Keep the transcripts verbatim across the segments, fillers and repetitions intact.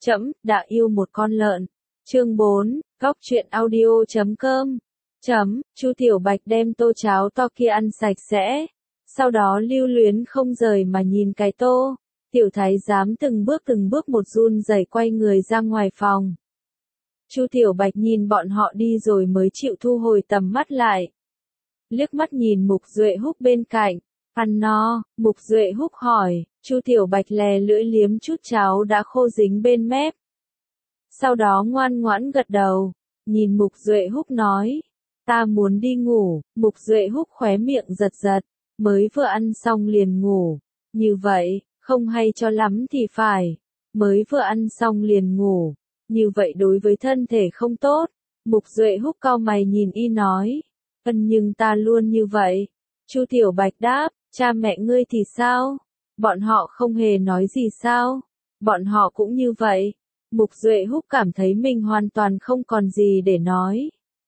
Trẫm đã yêu một con lợn. Chương bốn, góc truyện audio chấm com. Chấm, Chu Tiểu Bạch đem tô cháo to kia ăn sạch sẽ. Sau đó lưu luyến không rời mà nhìn cái tô. Tiểu thái giám từng bước từng bước một run rẩy quay người ra ngoài phòng. Chu Tiểu Bạch nhìn bọn họ đi rồi mới chịu thu hồi tầm mắt lại. Liếc mắt nhìn Mục Duệ Húc bên cạnh. Ăn no, Mục Duệ Húc hỏi, Chu Tiểu Bạch lè lưỡi liếm chút cháo đã khô dính bên mép. Sau đó ngoan ngoãn gật đầu, nhìn Mục Duệ Húc nói, ta muốn đi ngủ. Mục Duệ Húc khóe miệng giật giật, mới vừa ăn xong liền ngủ. Như vậy, không hay cho lắm thì phải, mới vừa ăn xong liền ngủ. Như vậy đối với thân thể không tốt. Mục Duệ Húc cau mày nhìn y nói, ân nhưng ta luôn như vậy. Chu Tiểu Bạch đáp, cha mẹ ngươi thì sao? Bọn họ không hề nói gì sao? Bọn họ cũng như vậy. Mục Duệ Húc cảm thấy mình hoàn toàn không còn gì để nói.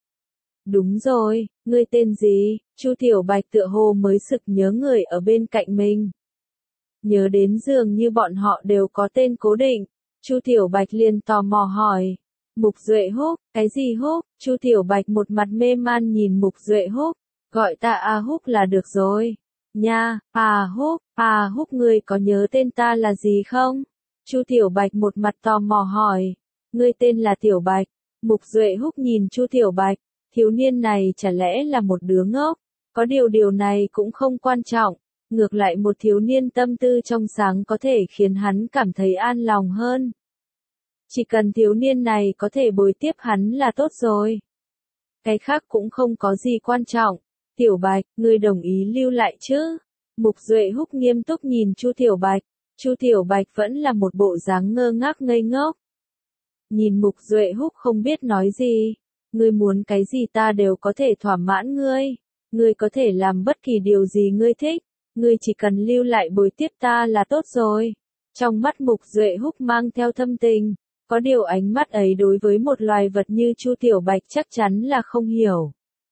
Đúng rồi, ngươi tên gì? Chu Tiểu Bạch tựa hồ mới sực nhớ người ở bên cạnh mình. Nhớ đến dường như bọn họ đều có tên cố định. Chu Tiểu Bạch liền tò mò hỏi. Mục Duệ Húc, cái gì Húc? Chu Tiểu Bạch một mặt mê man nhìn Mục Duệ Húc. Gọi ta A Húc là được rồi. Nha, A Húc, A Húc ngươi có nhớ tên ta là gì không? Chu Tiểu Bạch một mặt tò mò hỏi. Ngươi tên là Tiểu Bạch. Mục Duệ Húc nhìn Chu Tiểu Bạch. Thiếu niên này chả lẽ là một đứa ngốc? Có điều điều này cũng không quan trọng. Ngược lại một thiếu niên tâm tư trong sáng có thể khiến hắn cảm thấy an lòng hơn. Chỉ cần thiếu niên này có thể bồi tiếp hắn là tốt rồi. Cái khác cũng không có gì quan trọng. Tiểu Bạch, ngươi đồng ý lưu lại chứ? Mục Duệ Húc nghiêm túc nhìn Chu Tiểu Bạch. Chu Tiểu Bạch vẫn là một bộ dáng ngơ ngác ngây ngốc. Nhìn Mục Duệ Húc không biết nói gì. Ngươi muốn cái gì ta đều có thể thỏa mãn ngươi. Ngươi có thể làm bất kỳ điều gì ngươi thích. Ngươi chỉ cần lưu lại bồi tiếp ta là tốt rồi. Trong mắt Mục Duệ Húc mang theo thâm tình. Có điều ánh mắt ấy đối với một loài vật như Chu Tiểu Bạch chắc chắn là không hiểu.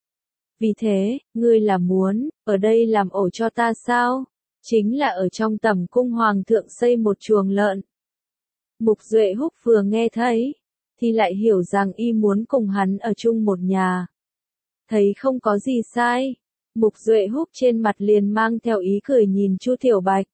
Vì thế, ngươi là muốn, ở đây làm ổ cho ta sao? Chính là ở trong tẩm cung hoàng thượng xây một chuồng lợn. Mục Duệ Húc vừa nghe thấy, thì lại hiểu rằng y muốn cùng hắn ở chung một nhà. Thấy không có gì sai. Mục Duệ Húc trên mặt liền mang theo ý cười nhìn Chu Tiểu Bạch.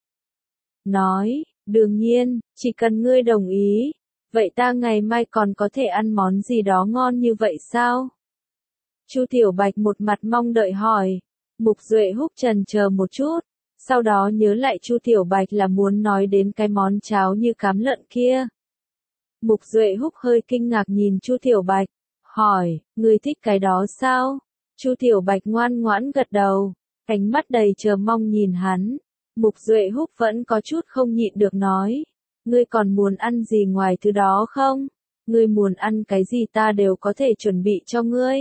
Nói, đương nhiên, chỉ cần ngươi đồng ý. Vậy ta ngày mai còn có thể ăn món gì đó ngon như vậy sao? Chu Tiểu Bạch một mặt mong đợi hỏi. Mục Duệ Húc chần chờ một chút. Sau đó nhớ lại Chu Tiểu Bạch là muốn nói đến cái món cháo như cám lợn kia. Mục Duệ Húc hơi kinh ngạc nhìn Chu Tiểu Bạch. Hỏi, ngươi thích cái đó sao? Chu Tiểu Bạch ngoan ngoãn gật đầu. Ánh mắt đầy chờ mong nhìn hắn. Mục Duệ Húc vẫn có chút không nhịn được nói. Ngươi còn muốn ăn gì ngoài thứ đó không? Ngươi muốn ăn cái gì ta đều có thể chuẩn bị cho ngươi.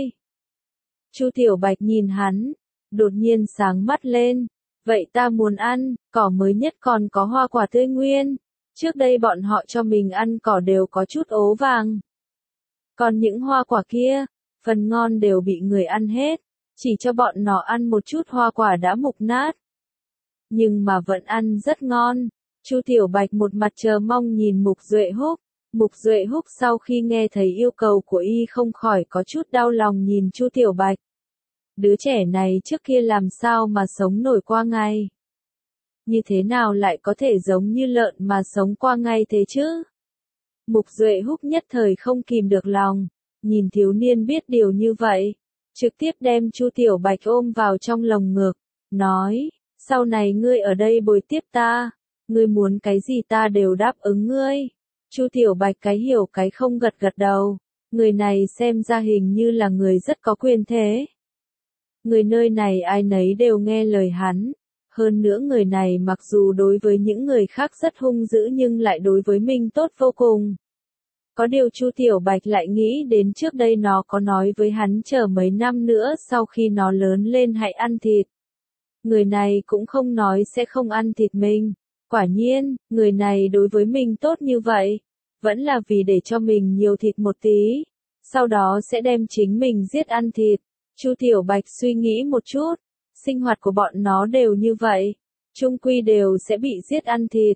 Chu Tiểu Bạch nhìn hắn, đột nhiên sáng mắt lên. Vậy ta muốn ăn, cỏ mới nhất còn có hoa quả tươi nguyên. Trước đây bọn họ cho mình ăn cỏ đều có chút ố vàng. Còn những hoa quả kia, phần ngon đều bị người ăn hết. Chỉ cho bọn nó ăn một chút hoa quả đã mục nát. Nhưng mà vẫn ăn rất ngon. Chu Tiểu Bạch một mặt chờ mong nhìn Mục Duệ Húc. Mục Duệ Húc sau khi nghe thấy yêu cầu của y không khỏi có chút đau lòng nhìn Chu Tiểu Bạch. Đứa trẻ này trước kia làm sao mà sống nổi qua ngày? Như thế nào lại có thể giống như lợn mà sống qua ngày thế chứ? Mục Duệ Húc nhất thời không kìm được lòng, nhìn thiếu niên biết điều như vậy, trực tiếp đem Chu Tiểu Bạch ôm vào trong lồng ngực, nói, sau này ngươi ở đây bồi tiếp ta, ngươi muốn cái gì ta đều đáp ứng ngươi. Chu Tiểu Bạch cái hiểu cái không gật gật đầu, người này xem ra hình như là người rất có quyền thế. Người nơi này ai nấy đều nghe lời hắn, hơn nữa người này mặc dù đối với những người khác rất hung dữ nhưng lại đối với mình tốt vô cùng. Có điều Chu Tiểu Bạch lại nghĩ đến trước đây nó có nói với hắn chờ mấy năm nữa sau khi nó lớn lên hãy ăn thịt. Người này cũng không nói sẽ không ăn thịt mình. Quả nhiên, người này đối với mình tốt như vậy, vẫn là vì để cho mình nhiều thịt một tí, sau đó sẽ đem chính mình giết ăn thịt. Chu Tiểu Bạch suy nghĩ một chút, sinh hoạt của bọn nó đều như vậy, chung quy đều sẽ bị giết ăn thịt,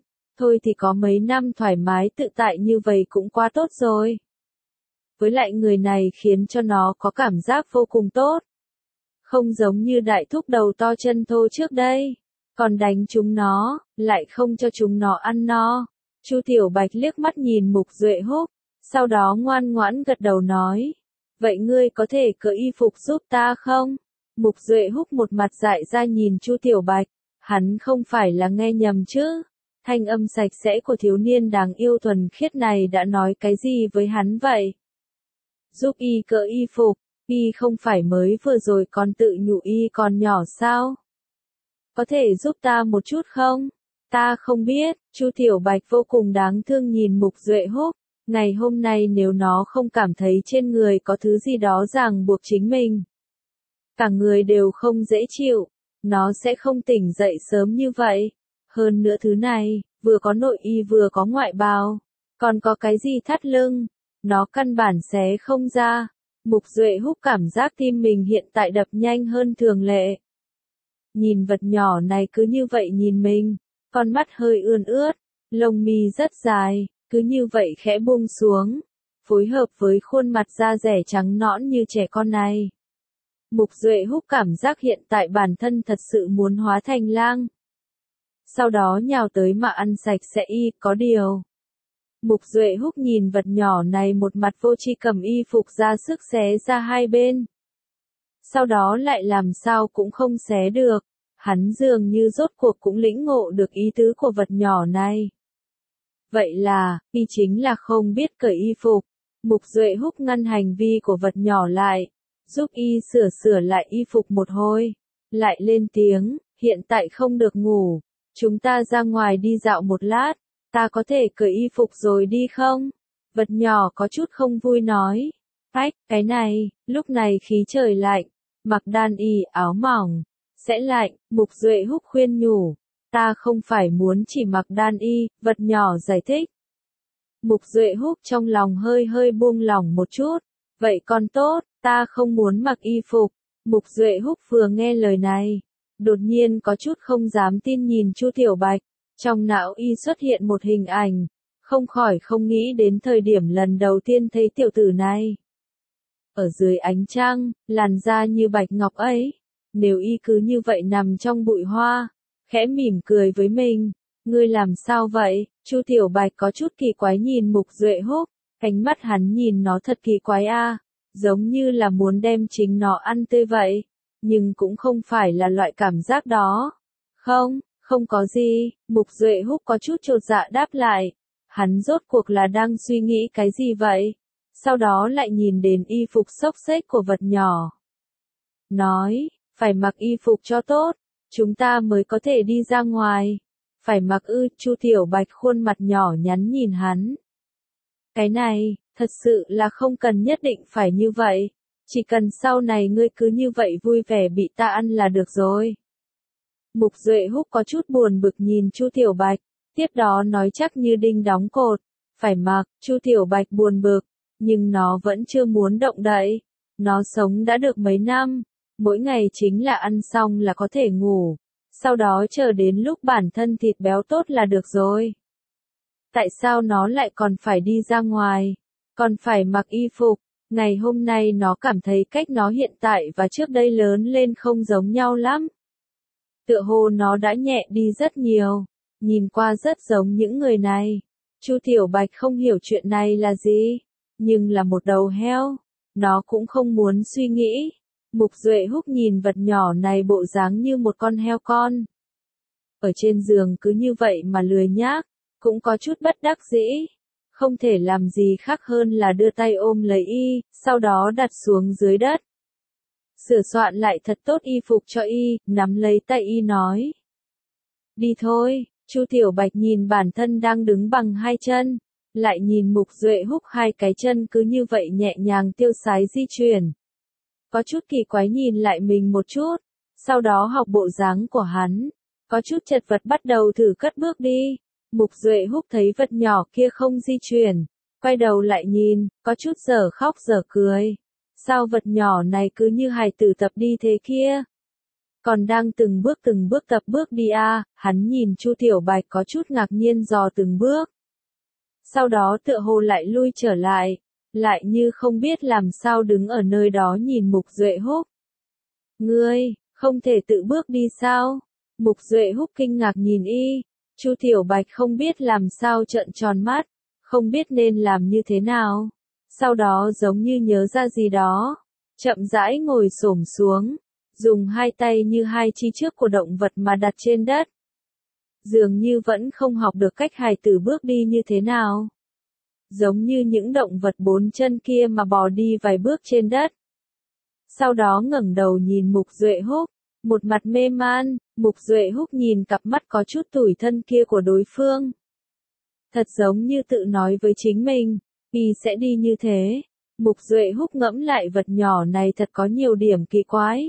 thôi thì có mấy năm thoải mái tự tại như vậy cũng quá tốt rồi. Với lại người này khiến cho nó có cảm giác vô cùng tốt. Không giống như đại thúc đầu to chân thô trước đây, còn đánh chúng nó, lại không cho chúng nó ăn no. Chu Tiểu Bạch liếc mắt nhìn Mục Duệ Húc, sau đó ngoan ngoãn gật đầu nói, vậy ngươi có thể cởi y phục giúp ta không? Mục Duệ Húc một mặt dại ra nhìn Chu Tiểu Bạch, hắn không phải là nghe nhầm chứ? Thanh âm sạch sẽ của thiếu niên đáng yêu thuần khiết này đã nói cái gì với hắn vậy? Giúp y cởi y phục, y không phải mới vừa rồi còn tự nhủ y còn nhỏ sao? Có thể giúp ta một chút không? Ta không biết. Chu Tiểu Bạch vô cùng đáng thương nhìn Mục Duệ Húc, ngày hôm nay nếu nó không cảm thấy trên người có thứ gì đó ràng buộc chính mình, cả người đều không dễ chịu, nó sẽ không tỉnh dậy sớm như vậy. Hơn nữa thứ này, vừa có nội y vừa có ngoại bào, còn có cái gì thắt lưng, nó căn bản xé không ra. Mục Duệ Húc cảm giác tim mình hiện tại đập nhanh hơn thường lệ. Nhìn vật nhỏ này cứ như vậy nhìn mình, con mắt hơi ươn ướt, lông mi rất dài, cứ như vậy khẽ buông xuống, phối hợp với khuôn mặt da dẻ trắng nõn như trẻ con này. Mục Duệ Húc cảm giác hiện tại bản thân thật sự muốn hóa thành lang. Sau đó nhào tới mà ăn sạch sẽ y, có điều. Mục Duệ Húc nhìn vật nhỏ này một mặt vô tri cầm y phục ra sức xé ra hai bên. Sau đó lại làm sao cũng không xé được, hắn dường như rốt cuộc cũng lĩnh ngộ được ý tứ của vật nhỏ này. Vậy là, y chính là không biết cởi y phục. Mục Duệ Húc ngăn hành vi của vật nhỏ lại, giúp y sửa sửa lại y phục một hồi, lại lên tiếng, hiện tại không được ngủ, chúng ta ra ngoài đi dạo một lát, ta có thể cởi y phục rồi đi không? Vật nhỏ có chút không vui nói, ách, cái này, lúc này khí trời lạnh, mặc đan y áo mỏng, sẽ lạnh. Mục Duệ Húc khuyên nhủ, ta không phải muốn chỉ mặc đan y, vật nhỏ giải thích. Mục Duệ Húc trong lòng hơi hơi buông lỏng một chút, vậy còn tốt, ta không muốn mặc y phục. Mục Duệ Húc vừa nghe lời này, đột nhiên có chút không dám tin nhìn Chu Tiểu Bạch, trong não y xuất hiện một hình ảnh, không khỏi không nghĩ đến thời điểm lần đầu tiên thấy tiểu tử này. Ở dưới ánh trăng, làn da như bạch ngọc ấy, nếu y cứ như vậy nằm trong bụi hoa, khẽ mỉm cười với mình, ngươi làm sao vậy? Chu Tiểu Bạch có chút kỳ quái nhìn Mục Duệ Húc, ánh mắt hắn nhìn nó thật kỳ quái a, giống như là muốn đem chính nó ăn tươi vậy, nhưng cũng không phải là loại cảm giác đó. Không, không có gì. Mục Duệ Húc có chút chột dạ đáp lại, hắn rốt cuộc là đang suy nghĩ cái gì vậy? Sau đó lại nhìn đến y phục xốc xếch của vật nhỏ. Nói, phải mặc y phục cho tốt, chúng ta mới có thể đi ra ngoài. Phải mặc ư? Chu Tiểu Bạch khuôn mặt nhỏ nhắn nhìn hắn. Cái này, thật sự là không cần nhất định phải như vậy. Chỉ cần sau này ngươi cứ như vậy vui vẻ bị ta ăn là được rồi. Mục Duệ Húc có chút buồn bực nhìn Chu Tiểu Bạch, tiếp đó nói chắc như đinh đóng cột. Phải mặc. Chu Tiểu Bạch buồn bực, nhưng nó vẫn chưa muốn động đậy. Nó sống đã được mấy năm, mỗi ngày chính là ăn xong là có thể ngủ, sau đó chờ đến lúc bản thân thịt béo tốt là được rồi. Tại sao nó lại còn phải đi ra ngoài, còn phải mặc y phục? Ngày hôm nay nó cảm thấy cách nó hiện tại và trước đây lớn lên không giống nhau lắm. Tựa hồ nó đã nhẹ đi rất nhiều, nhìn qua rất giống những người này. Chu Tiểu Bạch không hiểu chuyện này là gì, nhưng là một đầu heo, nó cũng không muốn suy nghĩ. Mục Duệ Húc nhìn vật nhỏ này bộ dáng như một con heo con. Ở trên giường cứ như vậy mà lười nhác, cũng có chút bất đắc dĩ. Không thể làm gì khác hơn là đưa tay ôm lấy y, sau đó đặt xuống dưới đất. Sửa soạn lại thật tốt y phục cho y, nắm lấy tay y nói. Đi thôi. Chu Tiểu Bạch nhìn bản thân đang đứng bằng hai chân, lại nhìn Mục Duệ Húc hai cái chân cứ như vậy nhẹ nhàng tiêu sái di chuyển. Có chút kỳ quái nhìn lại mình một chút, sau đó học bộ dáng của hắn, có chút chật vật bắt đầu thử cất bước đi. Mục Duệ Húc thấy vật nhỏ kia không di chuyển, quay đầu lại nhìn, có chút dở khóc dở cười. Sao vật nhỏ này cứ như hài tử tập đi thế kia? Còn đang từng bước từng bước tập bước đi à, hắn nhìn Chu Tiểu Bạch có chút ngạc nhiên dò từng bước. Sau đó tựa hồ lại lui trở lại, lại như không biết làm sao đứng ở nơi đó nhìn Mục Duệ Húc. Ngươi, không thể tự bước đi sao? Mục Duệ Húc kinh ngạc nhìn y, Chu Tiểu Bạch không biết làm sao trợn tròn mắt, không biết nên làm như thế nào. Sau đó giống như nhớ ra gì đó, chậm rãi ngồi xổm xuống, dùng hai tay như hai chi trước của động vật mà đặt trên đất. Dường như vẫn không học được cách hài tử bước đi như thế nào. Giống như những động vật bốn chân kia mà bò đi vài bước trên đất. Sau đó ngẩng đầu nhìn Mục Duệ Húc, một mặt mê man, Mục Duệ Húc nhìn cặp mắt có chút tủi thân kia của đối phương. Thật giống như tự nói với chính mình, y sẽ đi như thế. Mục Duệ Húc ngẫm lại vật nhỏ này thật có nhiều điểm kỳ quái.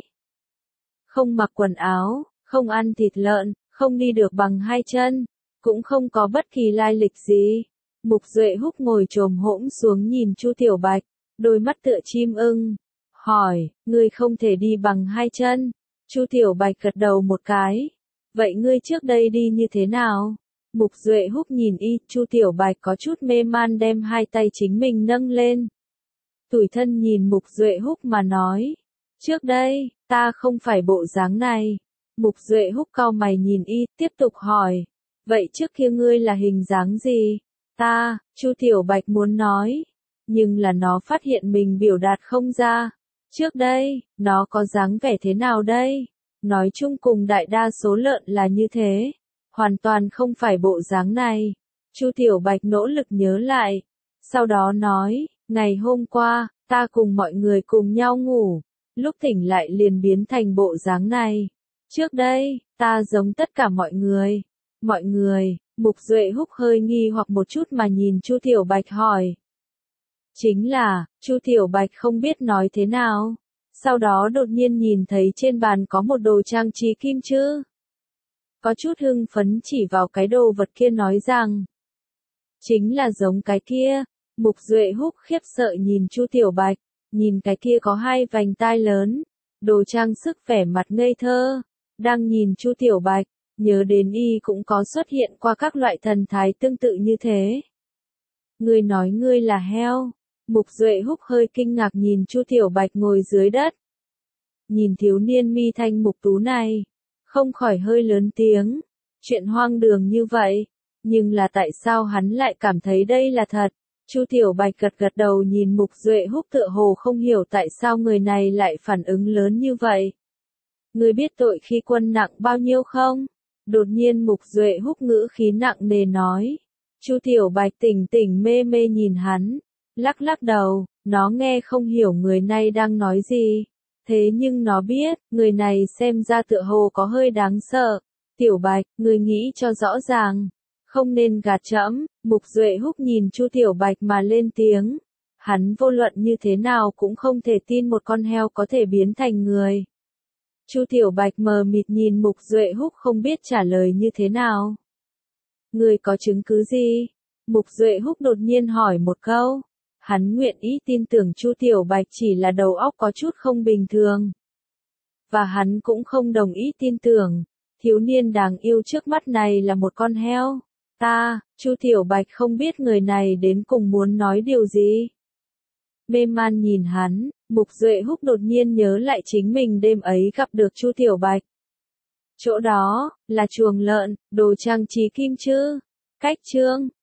Không mặc quần áo, không ăn thịt lợn, không đi được bằng hai chân, cũng không có bất kỳ lai lịch gì. Mục Duệ Húc ngồi chồm hổm xuống nhìn Chu Tiểu Bạch, đôi mắt tựa chim ưng, hỏi, ngươi không thể đi bằng hai chân. Chu Tiểu Bạch gật đầu một cái. Vậy ngươi trước đây đi như thế nào? Mục Duệ Húc nhìn y, Chu Tiểu Bạch có chút mê man đem hai tay chính mình nâng lên. Tủi thân nhìn Mục Duệ Húc mà nói, trước đây, ta không phải bộ dáng này. Mục Duệ Húc cau mày nhìn y, tiếp tục hỏi, vậy trước kia ngươi là hình dáng gì? Ta, Chu Tiểu Bạch muốn nói, nhưng là nó phát hiện mình biểu đạt không ra. Trước đây, nó có dáng vẻ thế nào đây? Nói chung cùng đại đa số lợn là như thế, hoàn toàn không phải bộ dáng này. Chu Tiểu Bạch nỗ lực nhớ lại, sau đó nói, ngày hôm qua, ta cùng mọi người cùng nhau ngủ, lúc tỉnh lại liền biến thành bộ dáng này. Trước đây, ta giống tất cả mọi người. Mọi người, Mục Duệ Húc hơi nghi hoặc một chút mà nhìn Chu Tiểu Bạch hỏi. Chính là, Chu Tiểu Bạch không biết nói thế nào. Sau đó đột nhiên nhìn thấy trên bàn có một đồ trang trí kim chữ. Có chút hưng phấn chỉ vào cái đồ vật kia nói rằng. Chính là giống cái kia. Mục Duệ Húc khiếp sợ nhìn Chu Tiểu Bạch, nhìn cái kia có hai vành tai lớn, đồ trang sức vẻ mặt ngây thơ, đang nhìn Chu Tiểu Bạch, nhớ đến y cũng có xuất hiện qua các loại thần thái tương tự như thế. Ngươi nói ngươi là heo? Mục Duệ Húc hơi kinh ngạc nhìn Chu Tiểu Bạch ngồi dưới đất. Nhìn thiếu niên mi thanh mục tú này, không khỏi hơi lớn tiếng, chuyện hoang đường như vậy, nhưng là tại sao hắn lại cảm thấy đây là thật? Chu Tiểu Bạch gật gật đầu nhìn Mục Duệ Húc tựa hồ không hiểu tại sao người này lại phản ứng lớn như vậy. Ngươi biết tội khi quân nặng bao nhiêu không? Đột nhiên Mục Duệ Húc ngữ khí nặng nề nói. Chu Tiểu Bạch tỉnh tỉnh mê mê nhìn hắn, lắc lắc đầu, nó nghe không hiểu người này đang nói gì. Thế nhưng nó biết, người này xem ra tựa hồ có hơi đáng sợ. Tiểu Bạch, ngươi nghĩ cho rõ ràng, không nên gạt trẫm. Mục Duệ Húc nhìn Chu Tiểu Bạch mà lên tiếng. Hắn vô luận như thế nào cũng không thể tin một con heo có thể biến thành người. Chu Tiểu Bạch mờ mịt nhìn Mục Duệ Húc không biết trả lời như thế nào. Người có chứng cứ gì? Mục Duệ Húc đột nhiên hỏi một câu. Hắn nguyện ý tin tưởng Chu Tiểu Bạch chỉ là đầu óc có chút không bình thường. Và hắn cũng không đồng ý tin tưởng, thiếu niên đáng yêu trước mắt này là một con heo. Ta, Chu Tiểu Bạch không biết người này đến cùng muốn nói điều gì. Mê man nhìn hắn, Mục Duệ Húc đột nhiên nhớ lại chính mình đêm ấy gặp được Chu Tiểu Bạch. Chỗ đó, là chuồng lợn, đồ trang trí kim chữ, cách chương.